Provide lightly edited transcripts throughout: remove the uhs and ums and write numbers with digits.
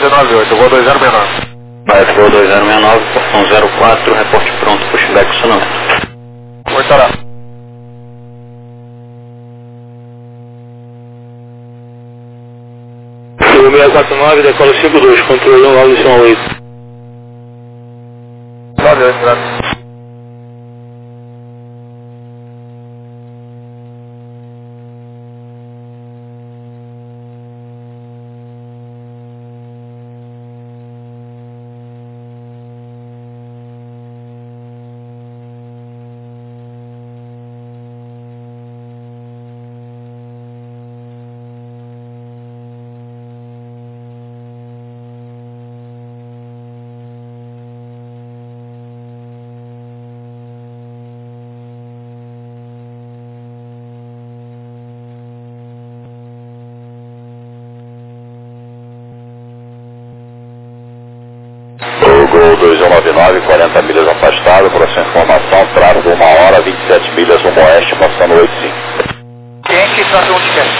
998, voo 2069. Vai, voo 2069, portão 04, reporte pronto, pushback sonômetro. Cortará. Voo 649, decola 52, controle 1908. 98, graças. Gol 2199, 40 milhas afastado, próxima informação, tráfego 1 hora, 27 milhas rumo oeste, passando 85. Quem tráfego onde quer?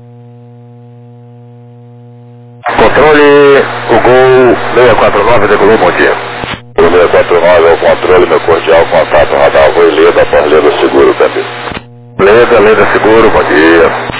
Controle, o Gol 649, decolou, bom dia. O 649 é o controle, meu cordial contato, radar, voo Leda, por Leda seguro também. Leda seguro, bom dia.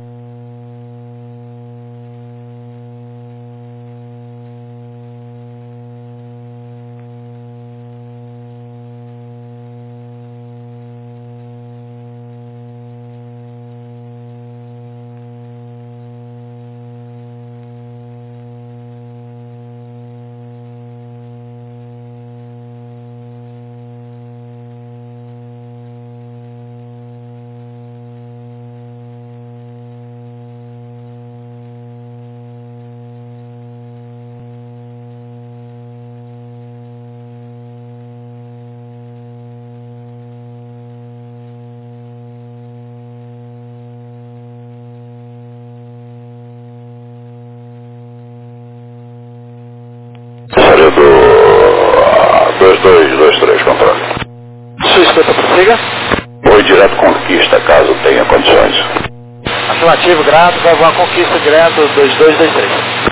Série do 2223, controle. Suspeita, prossiga. Oi, direto conquista, caso tenha condições. Afirmativo, grato, vai voar conquista direto 2223.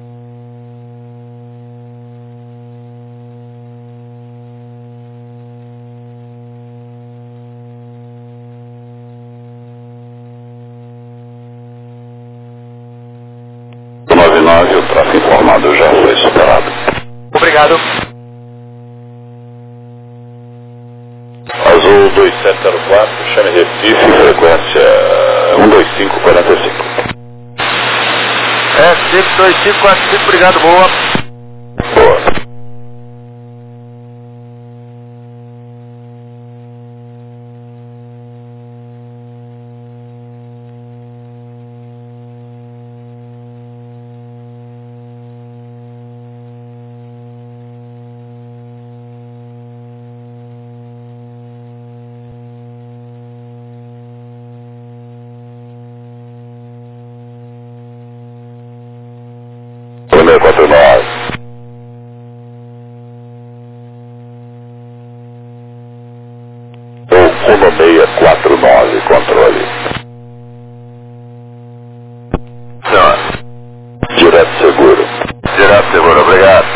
O 99, o tráfego informado já foi superado. Obrigado. Azul 2704, chame Recife, frequência 12545. É, 52545, obrigado, boa. Boa. O 649. O 1649, controle. Não. Direto seguro. Direto seguro, obrigado.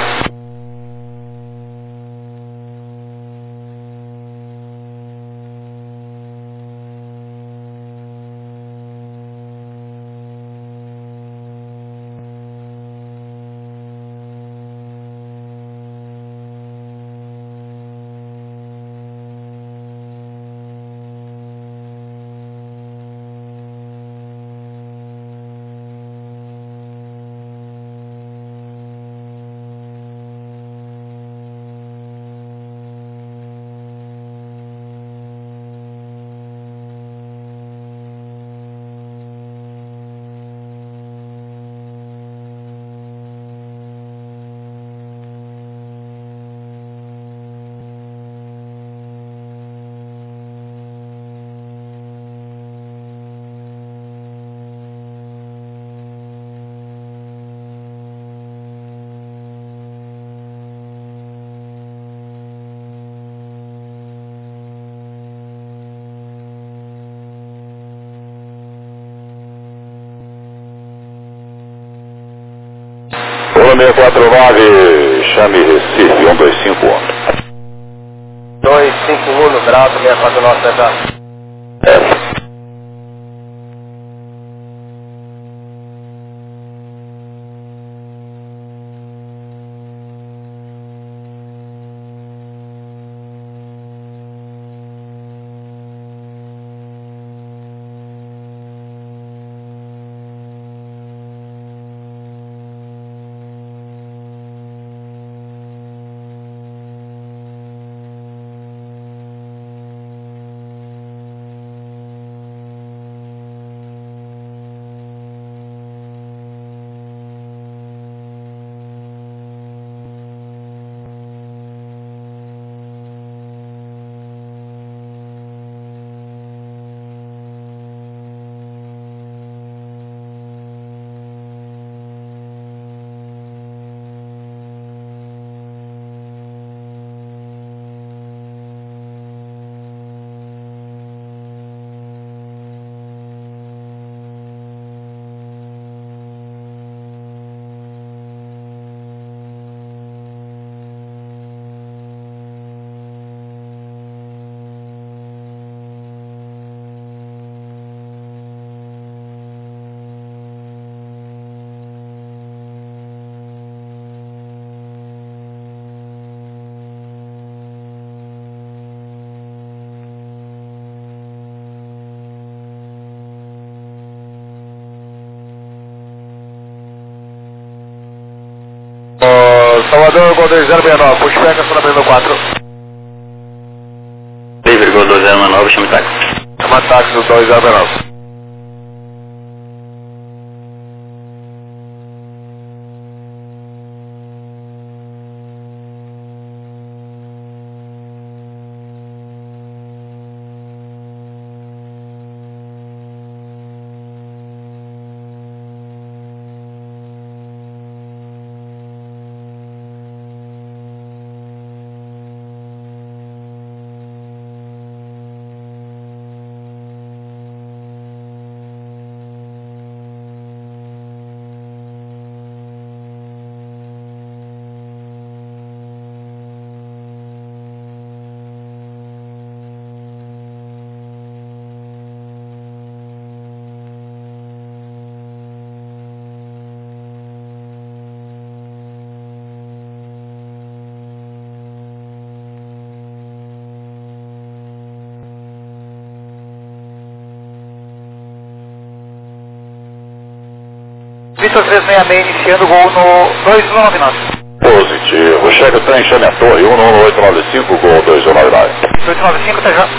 649, chame Recife, 1251. 251 no grau, 649, César. Salvador, Gol 2069, pushback, acionamento 4. 3,2069, chame táxi. Chama táxi do 2069. Vitor 366 iniciando o gol no 2199. Positivo. Chega o trem, chame a torre, 11895, Gol 2199. 895, até já.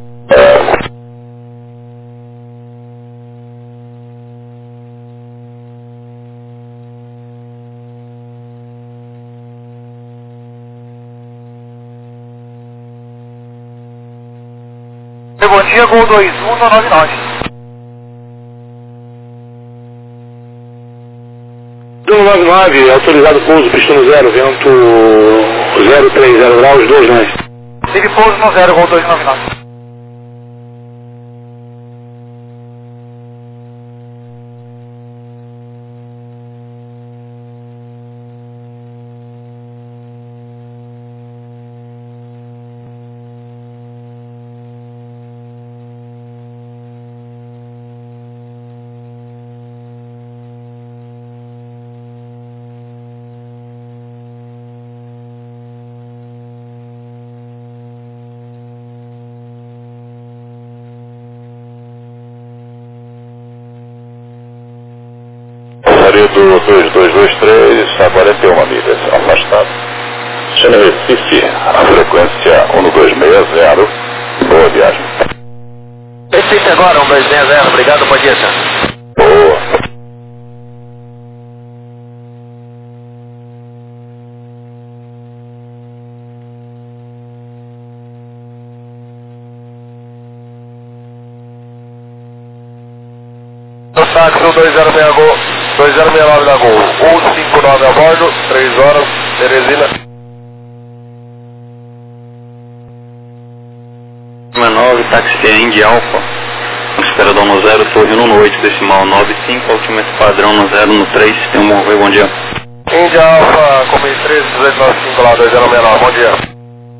Bom dia, Gol 2199. 199, autorizado pouso, pistão 0, vento 030 graus, 2 nós. Sigue pouso no 0, Gol 299. Do 2223, está a 41 milhas, afastado. Chame Recife, a frequência 1260, boa viagem. Recife agora, 1260, obrigado, bom dia, senhor. Boa. No táxi 206 Gol, 2069 da Gol, 159 a bordo, 3 horas, Teresina. 9, táxi é Indy Alpha, esperador no 0, torre 1 no 8, decimal 95, altímetro padrão no 0 no 3, tem um bom dia. Índia Alfa, Combi 1395 lá, 2069, bom dia.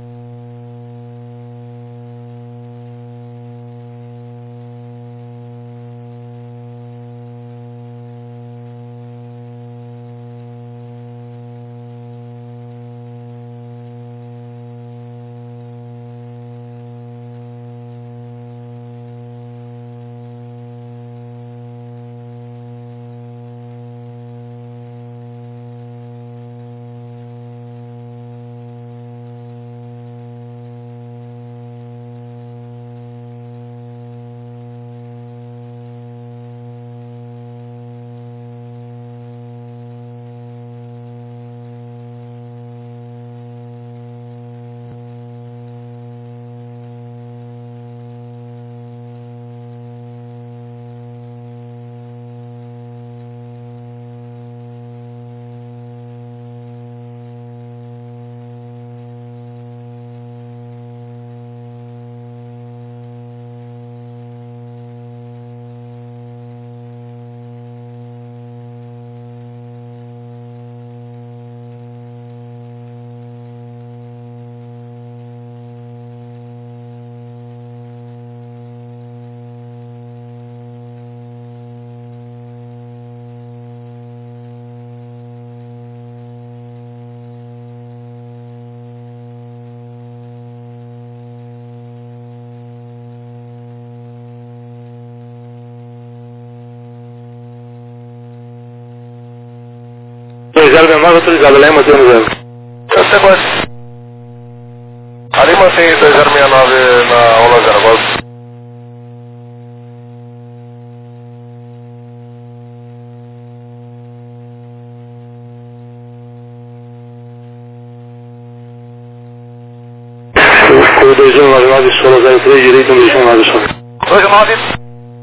Autorizado, Lema 0. Você gosta? Ali mantém 2069 na Ola 0, gosto. O 2199 Sola 03, direito 2199 Sola. 29.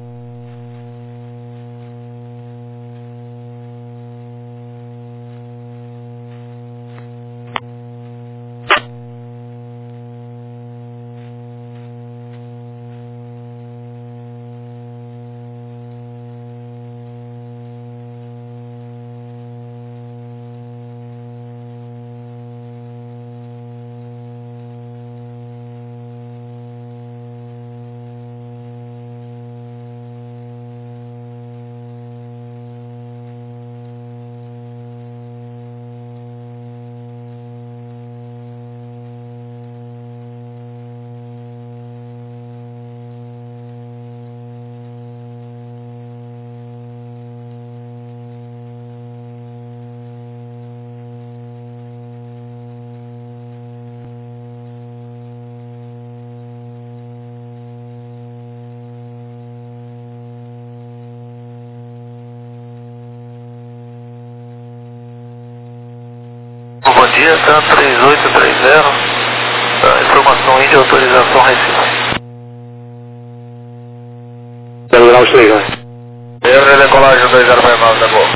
Bom dia, TAN 3830, informação Índia, autorização Recife. 0 graus 3, vai. Livre decolagem 2069 da Gol.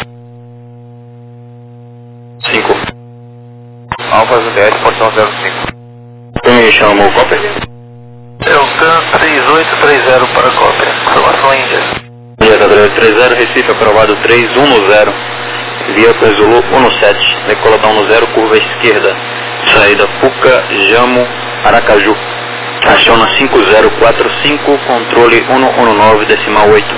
5. Alfa ZDS, portão 05. Me chamou Copper. É o TAN 3830 para cópia, informação Índia. Índia 3830, Recife aprovado 3110. Via Zulu 17, decoladão no 0, curva esquerda, saída Puca, Jamo, Aracaju. Aciona 5045, controle 119, decimal 8.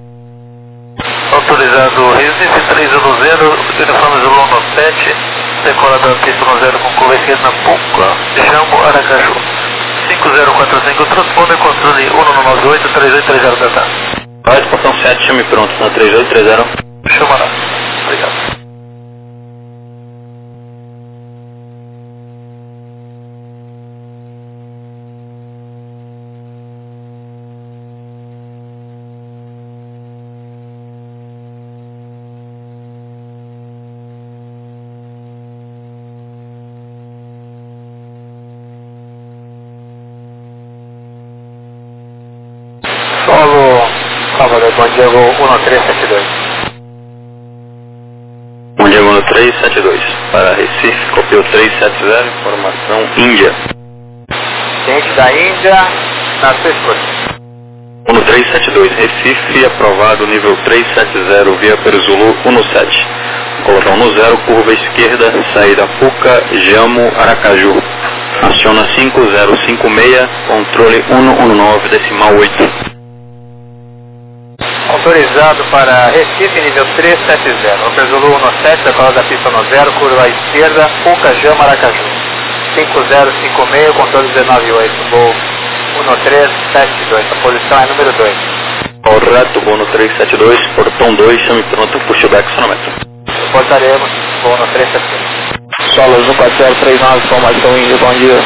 Autorizado Recife 310, telefone Zulu 17, decoladão pista no 0 com curva esquerda na Puca, Jamo, Aracaju. 5045, transponder controle 198, 3830 da TAN. Vai, portão 7, chame pronto, na 3830. Chamará. Obrigado. Solo Salvador, Bom Diego 1372. Bom Diego 372, para Recife, copiou 370, informação Índia. Gente da Índia, na sua escolha. 1372, Recife, aprovado nível 370, via Perzulu 17. Colocão no 0, curva esquerda, saída Puca, Jamo, Aracaju. Aciona 5056, controle 119,8. Autorizado para Recife, nível 370. Opera Zulu 17, decola da pista no 0, curva esquerda, Puca, Jamo, Aracaju. 5056, controle 198, voo 1372, a posição é número 2. Correto, voo no 372, portão 2, chame pronto, pushback, sonômetro. Reportaremos, voo no 370. Solos 14039, informação Índia, bom dia.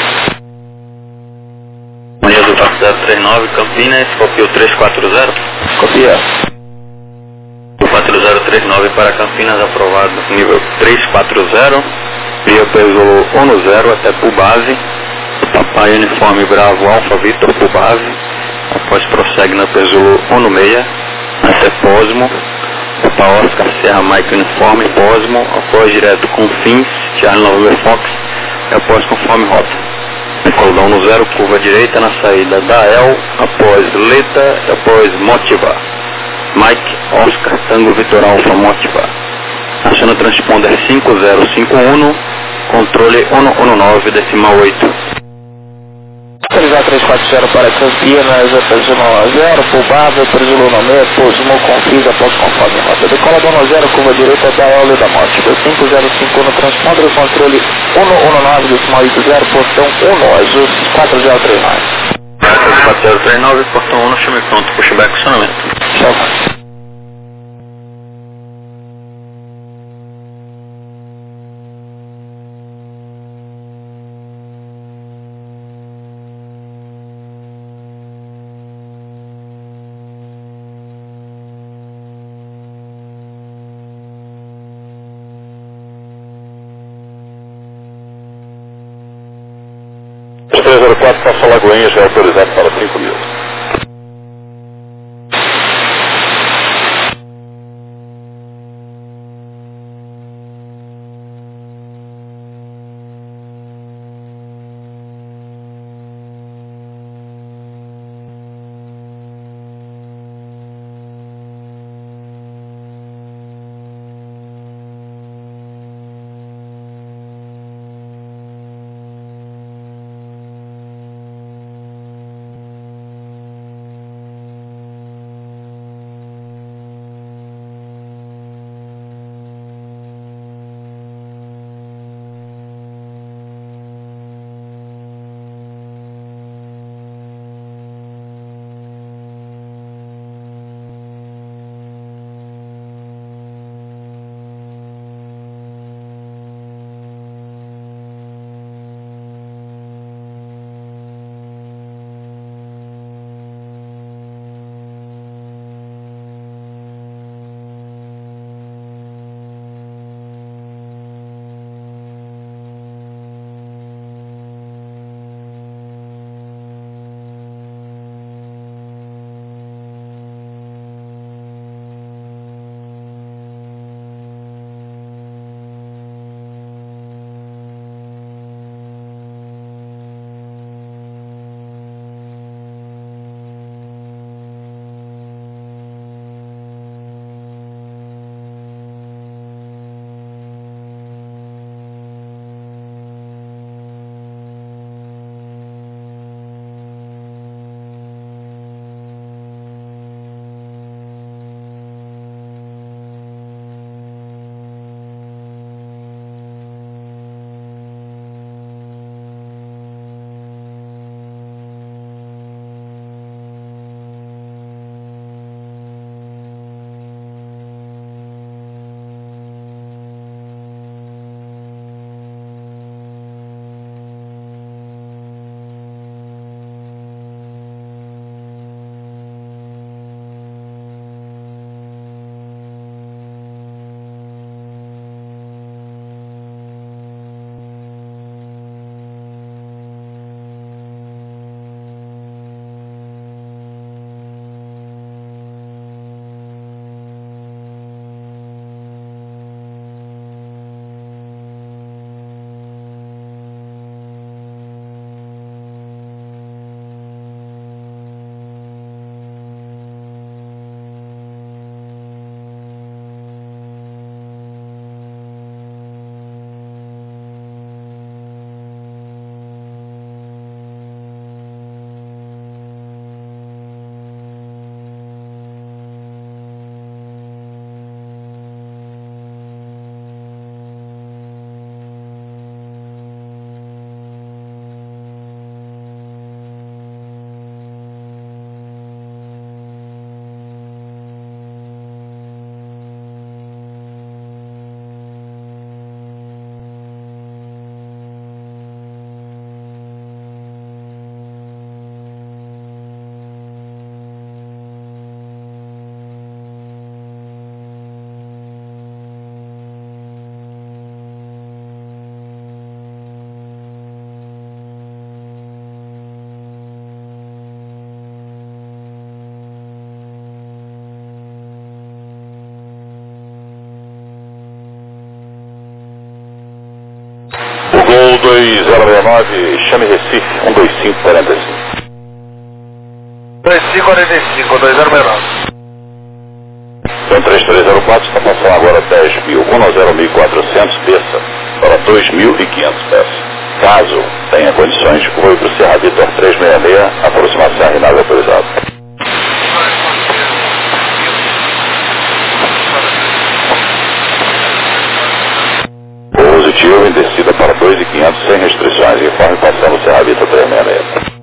Bom dia do 4039, Campinas, copia o 340. Copia. O 4039 para Campinas, aprovado, nível 340, via peso 10 até por base, Papai Uniforme Bravo Alfa Vitor por base, após prossegue na peso 16, até Posmo, Papa Oscar Serra Mike Uniforme, Posmo, após direto com Fins, Charlie November Fox, e após conforme rota. Cordão no 0, curva direita na saída da El, após Leta, após Motiva. Mike, Oscar, Tango Vitor Alfa, Motiva. Aciona transponder 5051, controle 119,8. Autorizado 340 para Campinas, operacional 0, Pulbado, operacional no meio, Posmo, Confis, após conforme rota. Decolador no 0, curva direita da El e da Motiva. 5051, transponder, controle 119,80, portão 1, azul 4039. 4039, portão 1, chame pronto, pushback, sonamento. Tchau. O 304 passa Lagoinha, já é autorizado para 5 mil. 12069, chame Recife, 12545. 2545, 2069. Então 3304, está passando agora 10.000, 101.400, desça para 2.500 peças. Caso tenha condições, voe para o Serra Vitor 366, aproximação RNAV autorizada. Positivo em descida para 2.500 sem restrições, informe passando o Serra Vitor 366.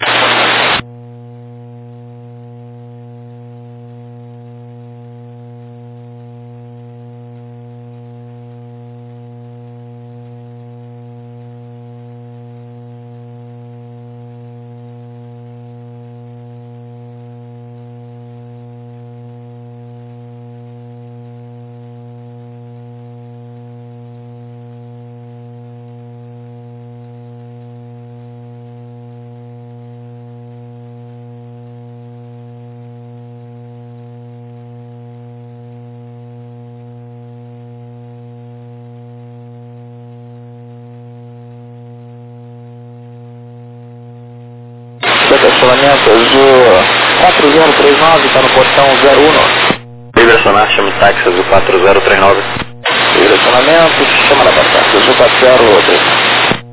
Estacionamento azul 4039, está no portão 01. Direcionar, chame táxi azul 4039. Direcionamento, chama da batata, azul 4039.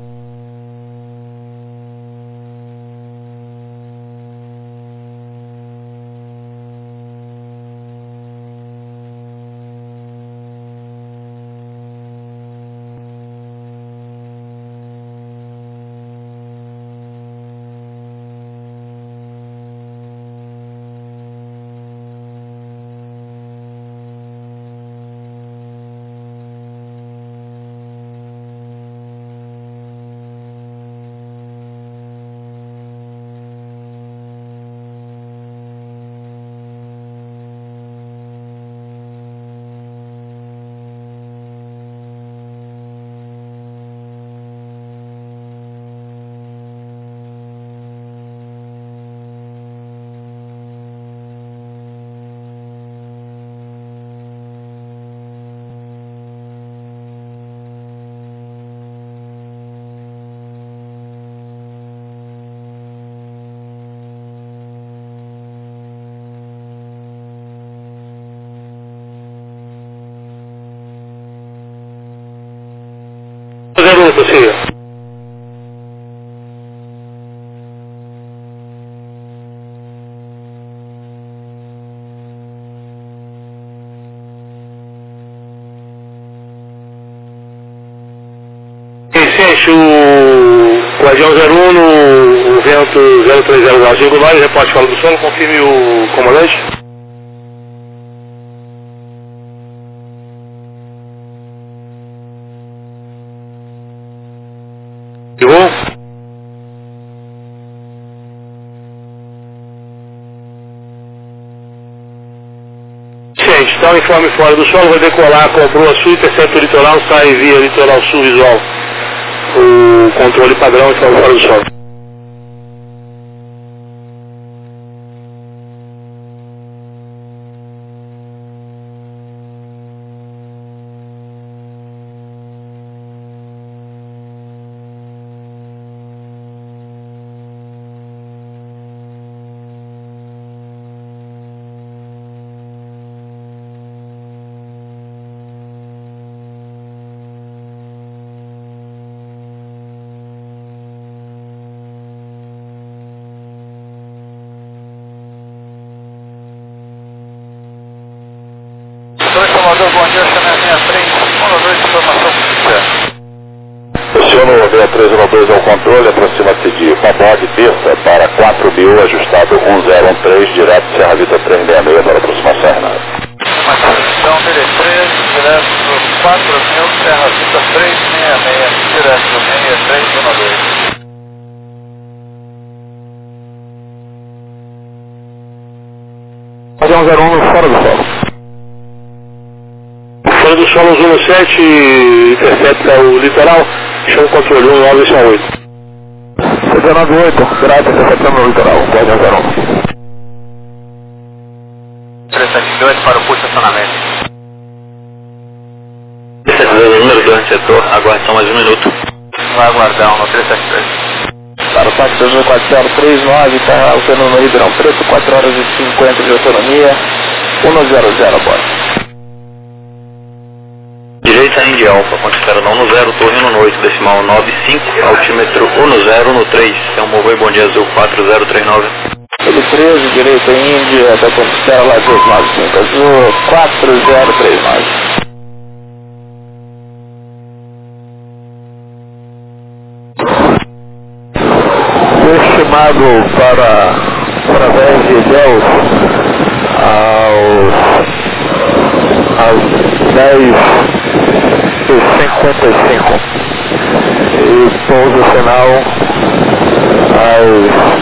Possível. Vicente, o Guardião 01 no vento 0309, reporte fala do sono, confirme o comandante. Ligou? Gente, então informe fora do solo, vai decolar, comprou a sul, intercepta o litoral, sai via litoral sul visual. O controle padrão informe fora do solo. Salvador, bom dia, Chama 63, 112, informação policial. Aciona 6312 ao controle, aproxima-se de Pabode, desça para 4.000, ajustado 1013, direto Serra Vitor 366 para aproximação RNAV. Então, DD3, direto 4.000, Serra Vitor 366, direto 6312. Guardião 01 fora do solo. Fora do solo 17, intercepta o litoral, chama o controle 19 e 8. 198, grata, interceptando o litoral, Guardião 01. 372 para o posto de estacionamento. 372, número 2 no setor, aguarde só mais um minuto. Vai guardão no 373. Para o táxi 4039, está operando no Ribeirão Preto, 4 horas e 50 de autonomia, 100 a bordo. Direita Índia Alfa, Conquistador 10, Torre 18, decimal 95, altímetro 10 no 3, é um Movoi Bom Dia Azul 4039. Ele 13, direita Índia, da Conquistador lá 295, Azul 4039. Estimado para através de Deus às 10h55 e pouso final às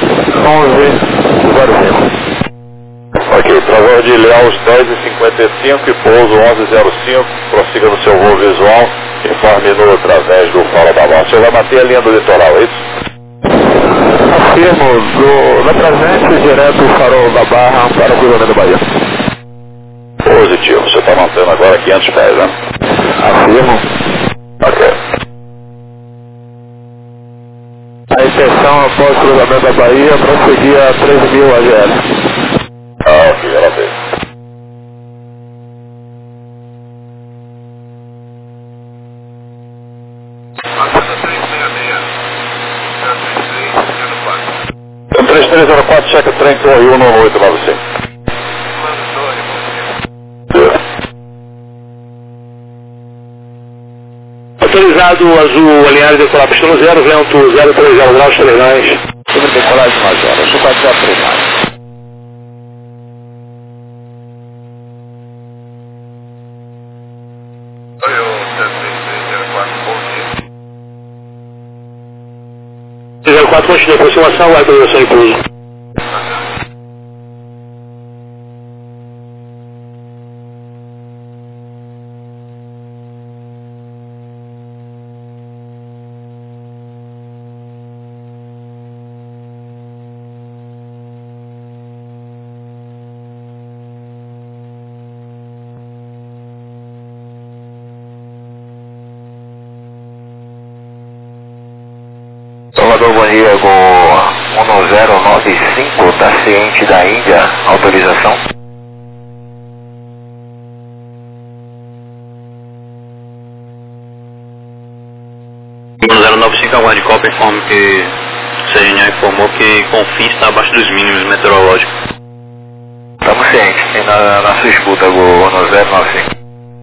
11h05. Ok, travão de Ilhéus 10h55 e pouso 11h05, prossiga no seu voo visual, informe no através do Faro da Morte. Você vai manter a linha do litoral, é isso? Afirmo, na presente, direto do Farol da Barra para o Rio da Bahia. Positivo, você está mantendo agora 500 pés, né? Afirmo. Ok. A intenção após o cruzamento da Bahia prosseguir a 3.000 AGL. Ah, ok, ela fez. O 3304, checa trem Torre 19895. Autorizado Azul, alinhado decolar pistão 0, vento 030 graus, 3 nós. Sobre decolagem Major, Azul 4039. Oi, 04, continua a aproximação, vai autorização em pouso. Salvador Bahia, Gol 1095, está ciente da Índia, autorização. No 095, aguarde Copa, informe que o CNA informou que Confins está abaixo dos mínimos meteorológicos. Estamos cientes, tem na sua escuta, Gol 1095.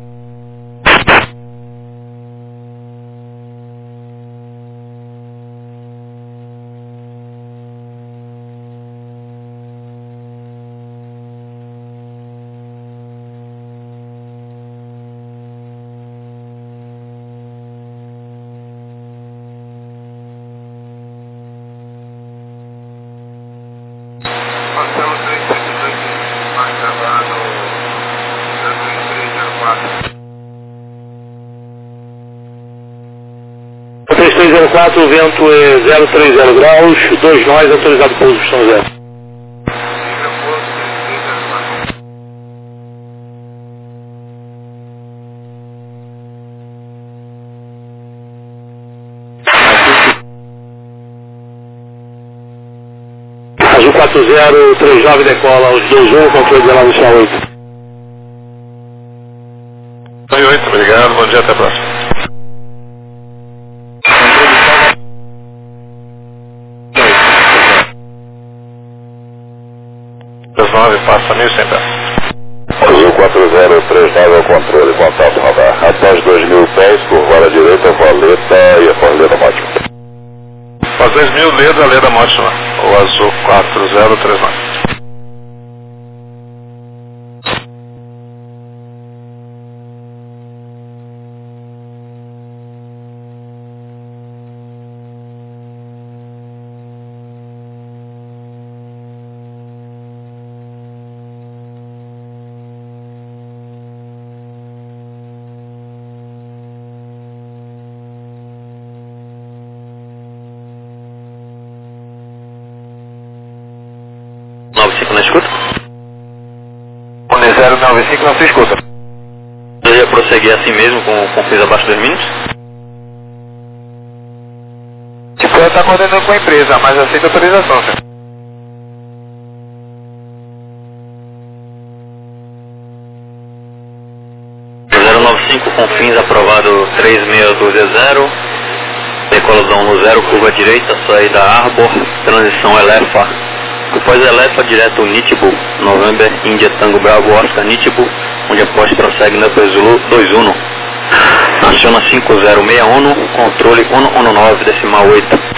Marcelo 372, mais gravado, 3304. 3304, vento é 030 graus, 2 nós, autorizado pouso pistão 0. Azul 4039 decola aos 21, controle 1968. 8, obrigado, bom dia, até a próxima. 9, passa 1.100 pés. Azul 4039 ao controle, contato radar. Após 2.000 pés, curva à direita, valeta e a Forleda Mótima. Após 2.000, Leda, Leda Mótima. O Azul 4039. Na escuta? 1095 na sua escuta. Eu ia prosseguir assim mesmo, com confins abaixo dos mínimos? Eu estou coordenando com a empresa, mas aceita autorização, senhor. Com fins aprovado 3620, decoladão no 0, curva direita, saída Arbor, transição Elefa, após Elefa direto Nitibu, November, Índia Tango Bravo Oscar Nitibu, onde após prossegue na Zulu 21, aciona 5061, controle 119,8.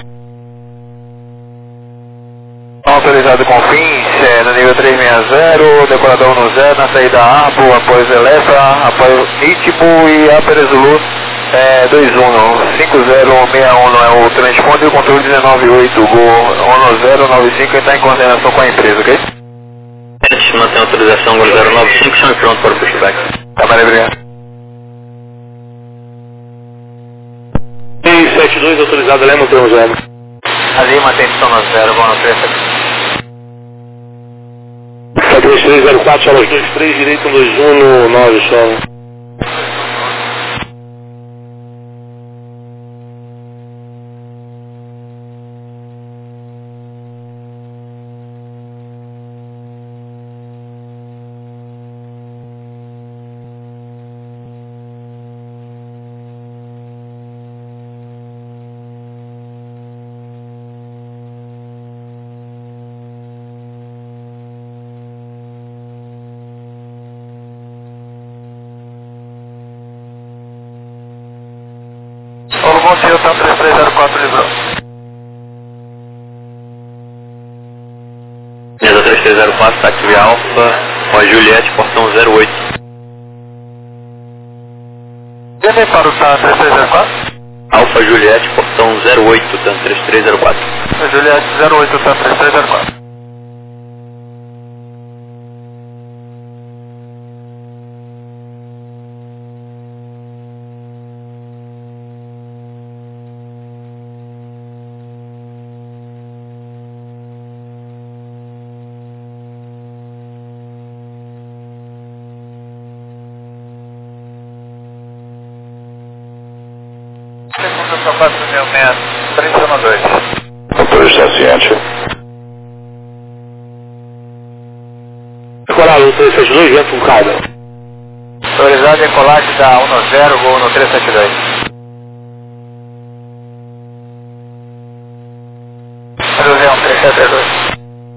Autorizado com fins, no nível 360, decorador no 0, na saída Arbo, após Elefa, após Nitibu e Upper Zulu 21, 5061 é o transponder e o controle 198, o Gol 1095 está em coordenação com a empresa, ok? Mantém a autorização Gol 095, chame pronto para o pushback. Tá, Maria, obrigado. 72 autorizado, Lema, tem 0. Ali, mantém atenção no 0, Gol no 3. 3304, solas 23, direito 121 no 9, sola. Bom dia, tá 3304 livrou. Mesa 3304, táxi Alfa, Roy Juliette, portão 08. Também para o TAN 3304? Alfa Juliette, portão 08, TAN 3304. Juliette 08, TAN 3304. Segundo sapato do meu metro, 312. Doutor está ciente? Decolado, 372, vento com calma. Autorizado decolagem da 10, Gol no 372. Reduzião 372.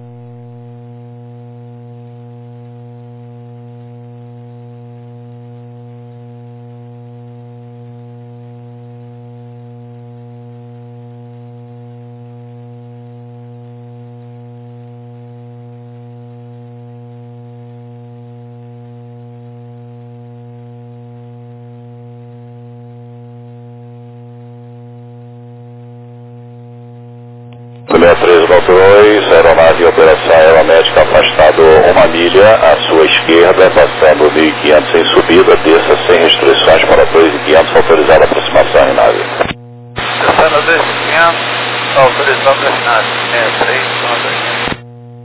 Mulher 392, aeronave em operação aeromédica afastado 1 milha à sua esquerda, passando 1.500 em subida, desça sem restrições para 2.500, autorizada a aproximação em nave. Passando 2.500, autorização para assinar. 312.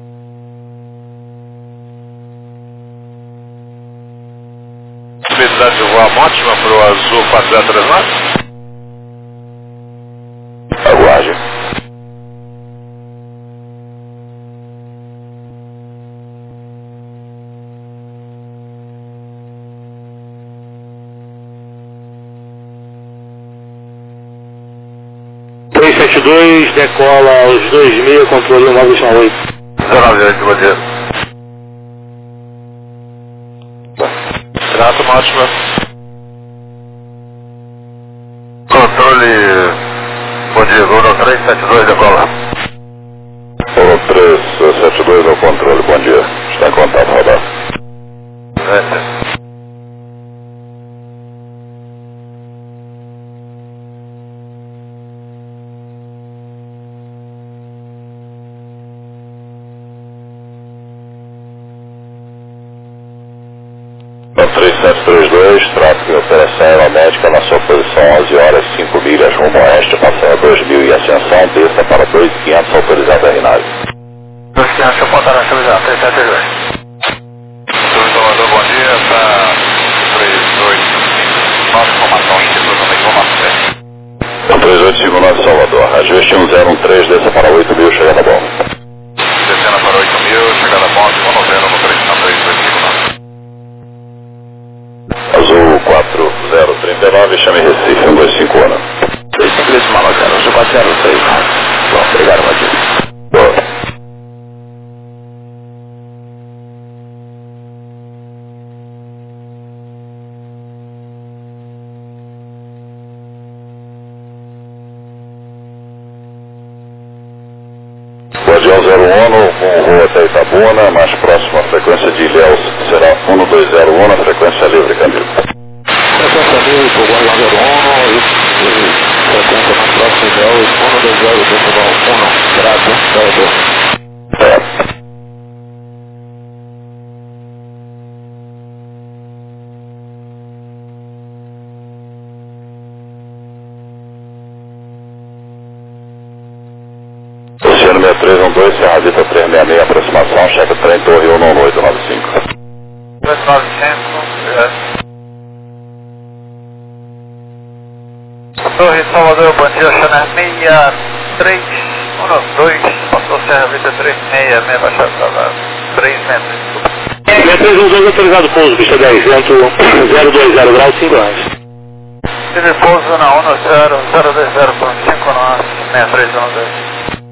Possibilidade de voar ótima para o Azul 4039? Aguarde. Decola os 2.000, controle 908. 098, bom dia. Trato, ótima. Controle, bom dia, Gol 372, decola. Gol 372 ao controle, bom dia. Está em contato, rodar. No 3732, tráfego de operação aeromédica na sua posição 11 horas 5 milhas rumo oeste, passando 2.000 e ascensão, desça para 2.500, autorizada a nave. 2.500, eu posso autorizar, 372. Salvador, bom dia, está 385, nova informação, Índia, também vamos a 3859 Salvador, ajuste 1013, desça para 8.000, chegada bom. Descendo para 8.000, chegada bom, 190 no 393, 259. Azul 4039, chame Recife, 125 251, Azul 403. Bom, obrigado, Matheus. Boa. Guardião 01, com rua até Itabuna, mais próxima a frequência de Ilhéus será 1201, na frequência livre câmbio. Frequência livre, por Guardião 01, frequência mais próxima de Ilhéus, 120.1, grato, Salvador. Oceano 6312, Serra Vita 366, aproximação, checa trem Torre 11895. 295, Torre Salvador, bom dia, Chanel 6312, passou Serra Vita 36, meia baixada para 3 metros. 6312 autorizado pouso, pista 10, vento 020 graus, 5 reais. Tive pouso na 10020 por 5 nós, 6312.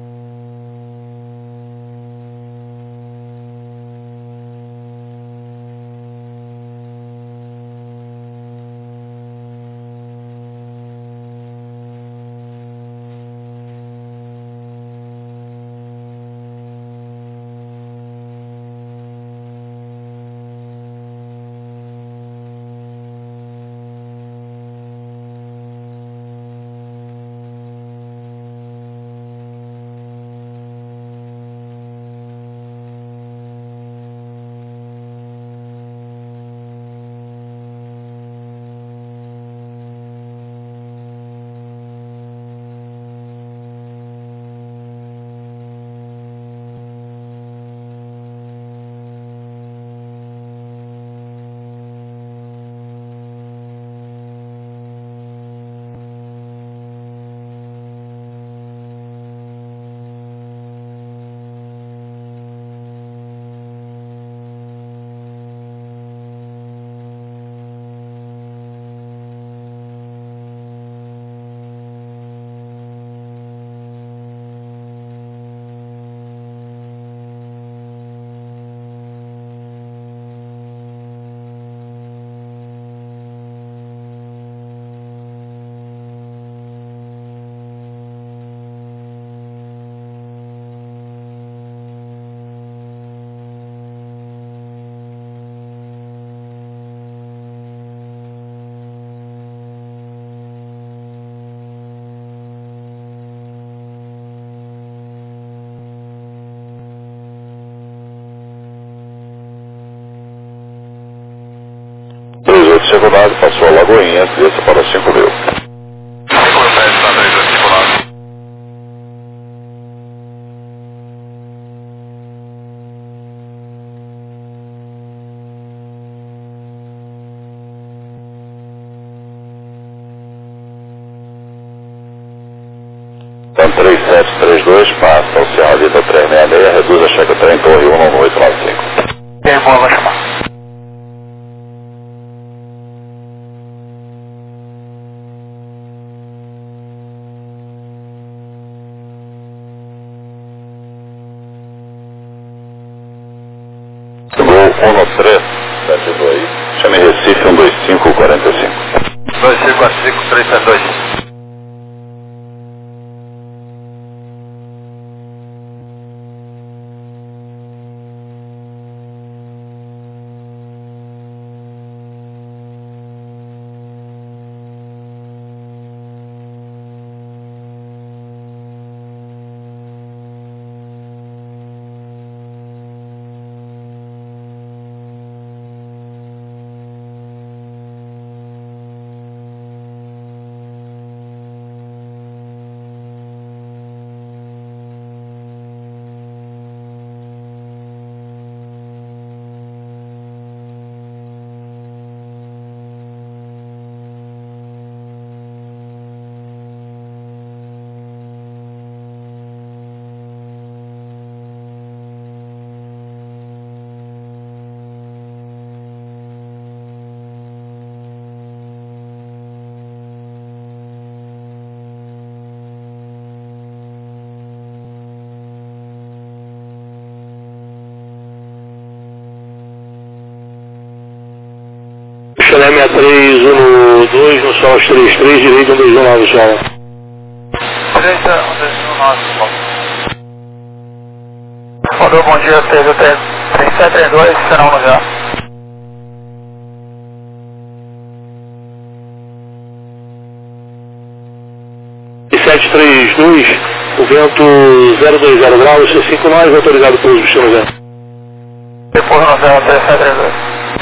Segurado, passou a Lagoinha, desça para 5.000. Então 3732, passa ao Serra Vita 366, reduz a checa trem Torre 11895. Bem, boa, vai chamar. Gol 1372, chame Recife 12545. 2545, 372. Chalé 6312 no sol 33, direito 1219 sol. Direita 1219 sol. Rodou, bom dia, teve 3732, sinal no já. E 732, o vento 020 graus, C59, autorizado para uso do sistema vento. Depois no 3732.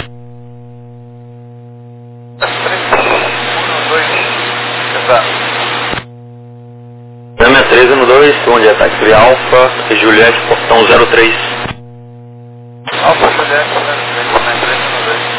1312, bom dia, táxi Alfa, Juliette, portão 03. Alfa Juliette, 03,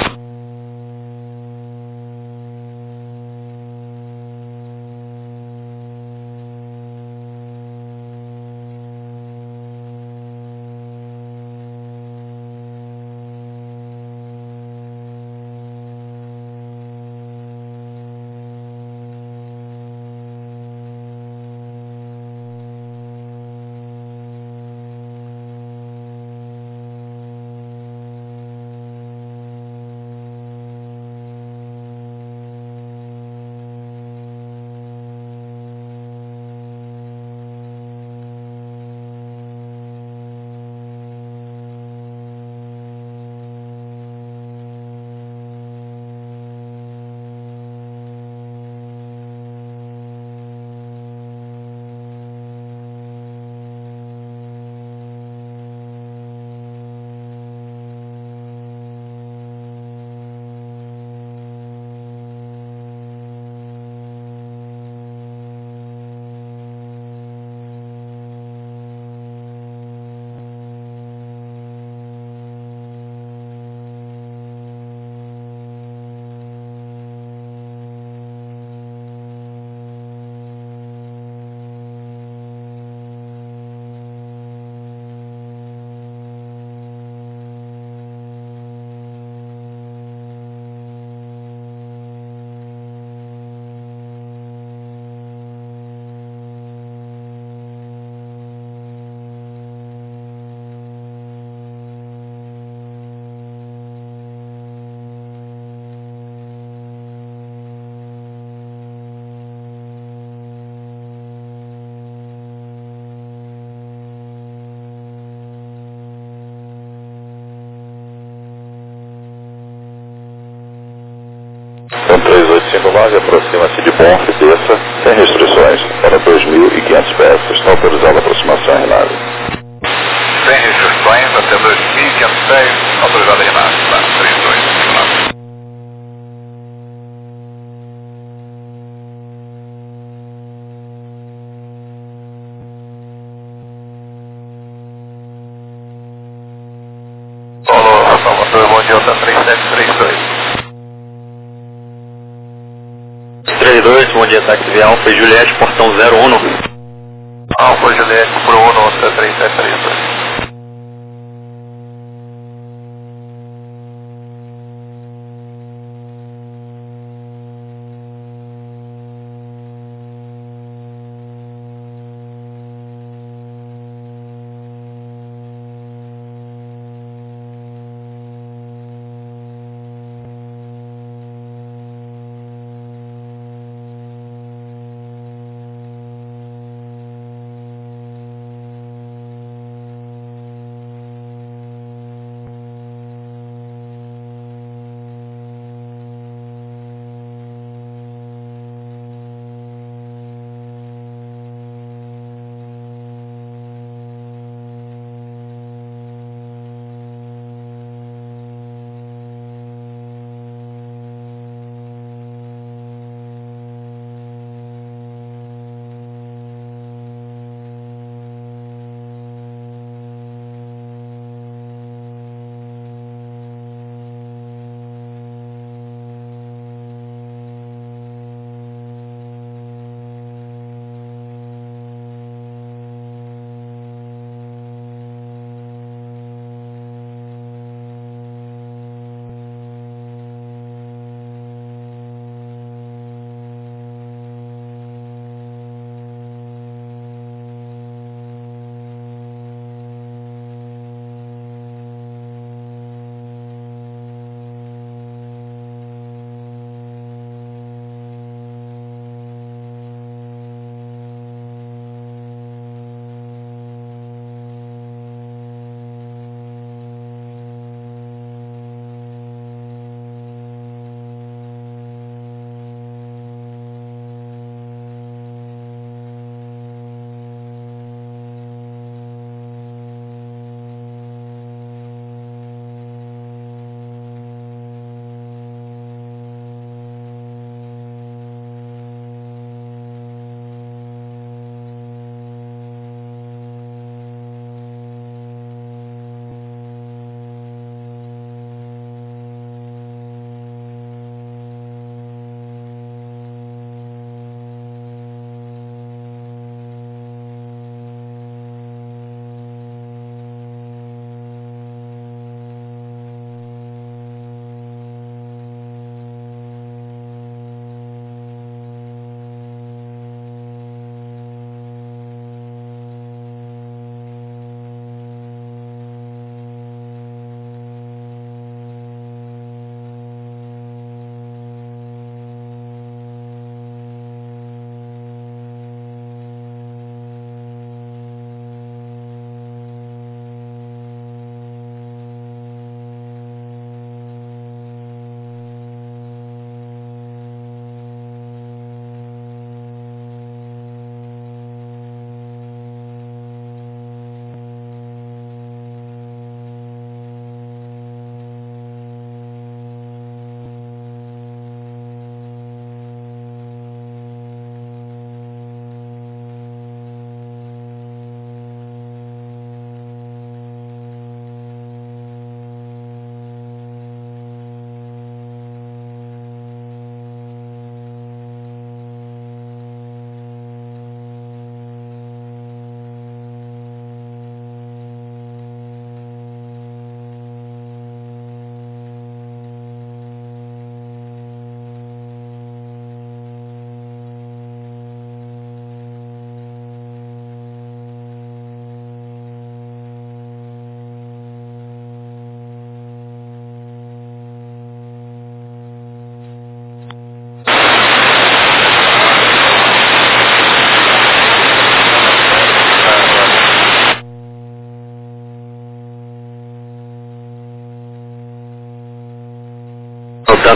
Então 3859, aproxima-se de Bonf, desça, sem restrições, para 2.500 pés. Está autorizada a aproximação em nave. Sem restrições, até 2.500 pés, autorizada em nave, tá? 3259. Alô, Salvador, bom dia, Alta 3732. 32, bom dia, táxi Alfa, Juliette, portão 01. Alfa Juliette, pro 1, 3732.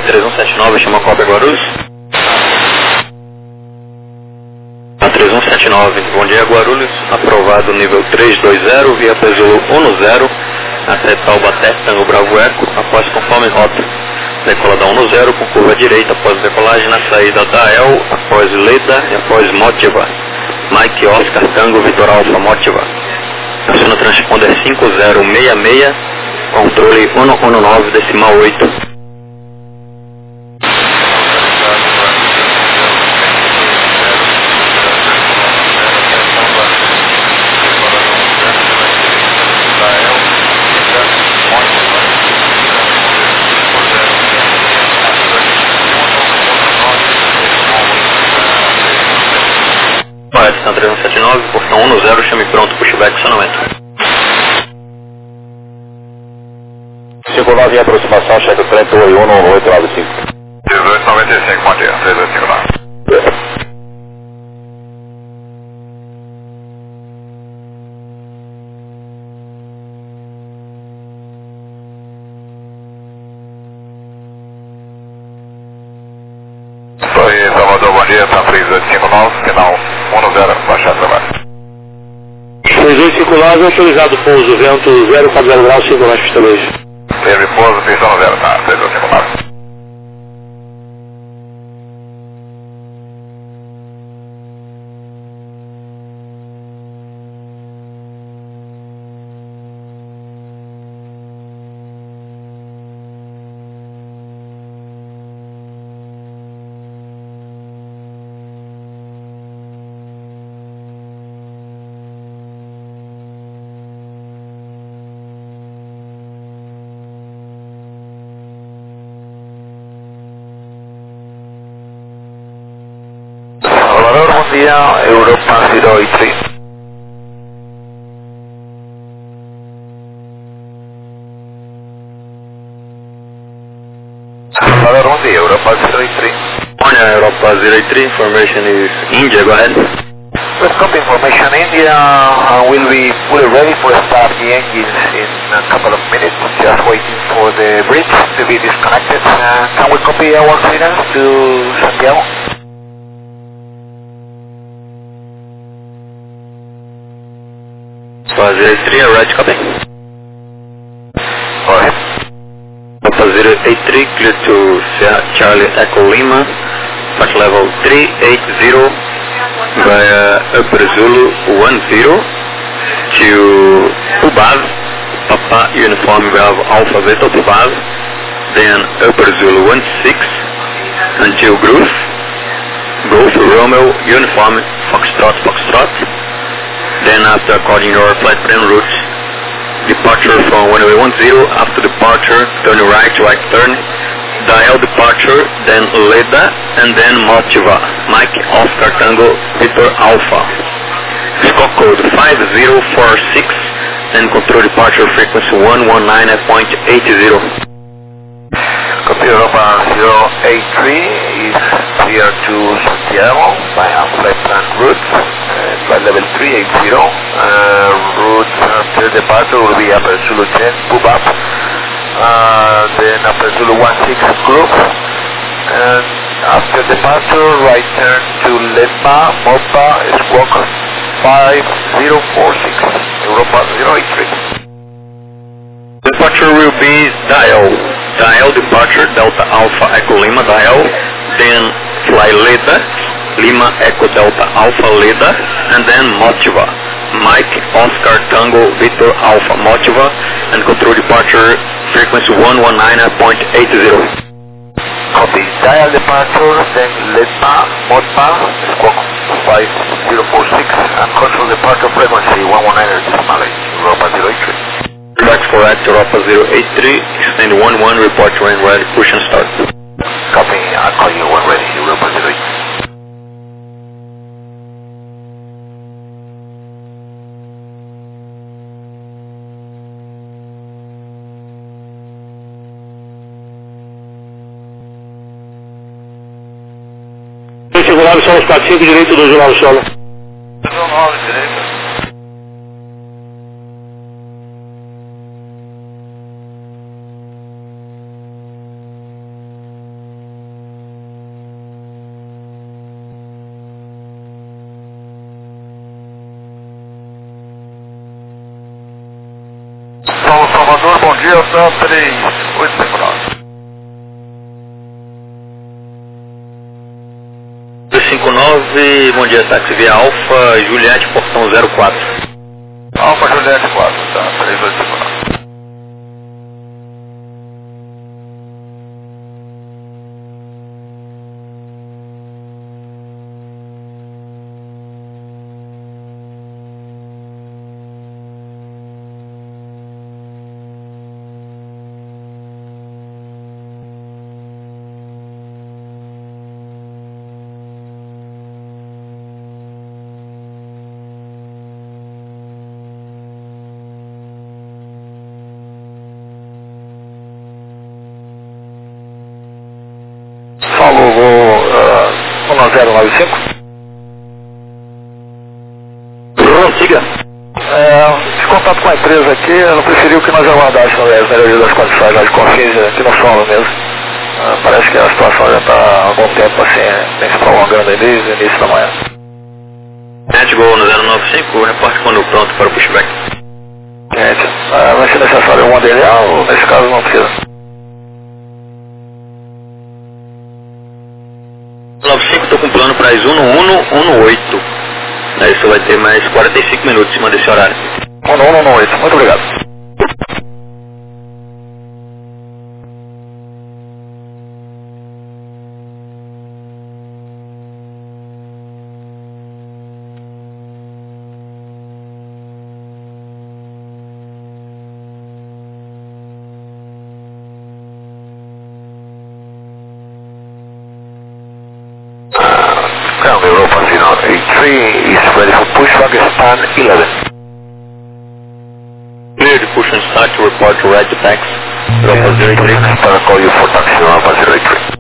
A3179, chama cópia Guarulhos. A3179, bom dia Guarulhos, aprovado nível 320, via Peso 10, até Taubaté, Tango Bravo Eco, após conforme rota. Decolada 10 com curva direita após decolagem na saída da El, após Leda e após Motiva. Mike Oscar Tango Vitor Alfa Motiva. Aciona transponder 5066, controle 119.8. Edson 3179, portão 10, chame pronto, pushback, acionamento. 59 em aproximação, cheque 31, 1895. 1895, bom dia, 3859. Oi, Salvador, bom dia, tá 3859, final 10, baixar trabalho. 3859, autorizado pouso, vento 040 graus, 5 mais pista 2. Teve pouso, pistão 0, tá, 3859. Salvador, bom dia, Europa 083. Salvador, bom dia, Europa 083. Morning, Europa 083, information is India, go ahead. Let's copy information, India will be fully ready for start the engines in a couple of minutes, just waiting for the bridge to be disconnected. Can we copy our clearance to Santiago? Alpha 083, right copy. Go ahead. Alpha 083, clear to Charlie Echo Lima, flight level 380 via Upper Zulu 10 to Pubav, Papa Uniform Bravo Alpha Beta Pubav, then Upper Zulu 16 until Groove, Golf Romeo Uniform Foxtrot. Then after according your flight plan route, departure from runway 10, after departure, turn right turn, dial departure, then Leda, and then Motiva, Mike Oscar Tango Victor Alpha. Scope code 5046 and control departure frequency 119.80. Copy Europa 083 is clear to Santiago by a flight plan route, flight level 380. Route after departure will be Upper Zulu 10, move up, then Upper Zulu 16 group, and after departure right turn to Lima, Mopa, Squawk 5046, Europa 083. Departure will be dial departure, Delta Alpha Echo Lima dial, then fly Leda, Lima Echo Delta Alpha Leda, and then Motiva, Mike Oscar Tango Victor Alpha Motiva, and control departure frequency 119.80. Copy, dial departure, then Lima, Mopa, Squawk 5046, and control departure frequency 119.80, Europa 083. Back for at Europa 083, extend 11, report when ready, push and start. Copy, I'll call you when ready, Europa 083. Circular são os 45 direito do Jornal Solo. 9 direito. bom dia, Alta 3859. 259, bom dia, táxi via Alfa, Juliette, portão 04. Alfa Juliette 4, tá, 3859. Falou, vou 1095. Siga. Esse contato com a empresa aqui, ela preferiu que nós aguardássemos as melhorias das condições lá de Confins aqui no solo mesmo. Parece que a situação já está há algum tempo assim, vem se prolongando aí desde o início da manhã. Net Gol no 095, reporte quando pronto para o pushback. Gente, vai ser necessário um ADLA ou nesse caso não precisa? 95, estou com plano para as 1118. Isso vai ter mais 45 minutos em cima desse horário. 1118, muito obrigado. Ground Europa 083 is ready for pushback span 11. Clear to push and start to report to red tax. Europa 03. I'll call you for taxi Europa 03.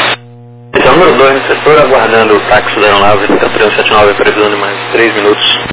Número 2 no setor, aguardando o táxi da aeronave, está 379, precisando de mais 3 minutos.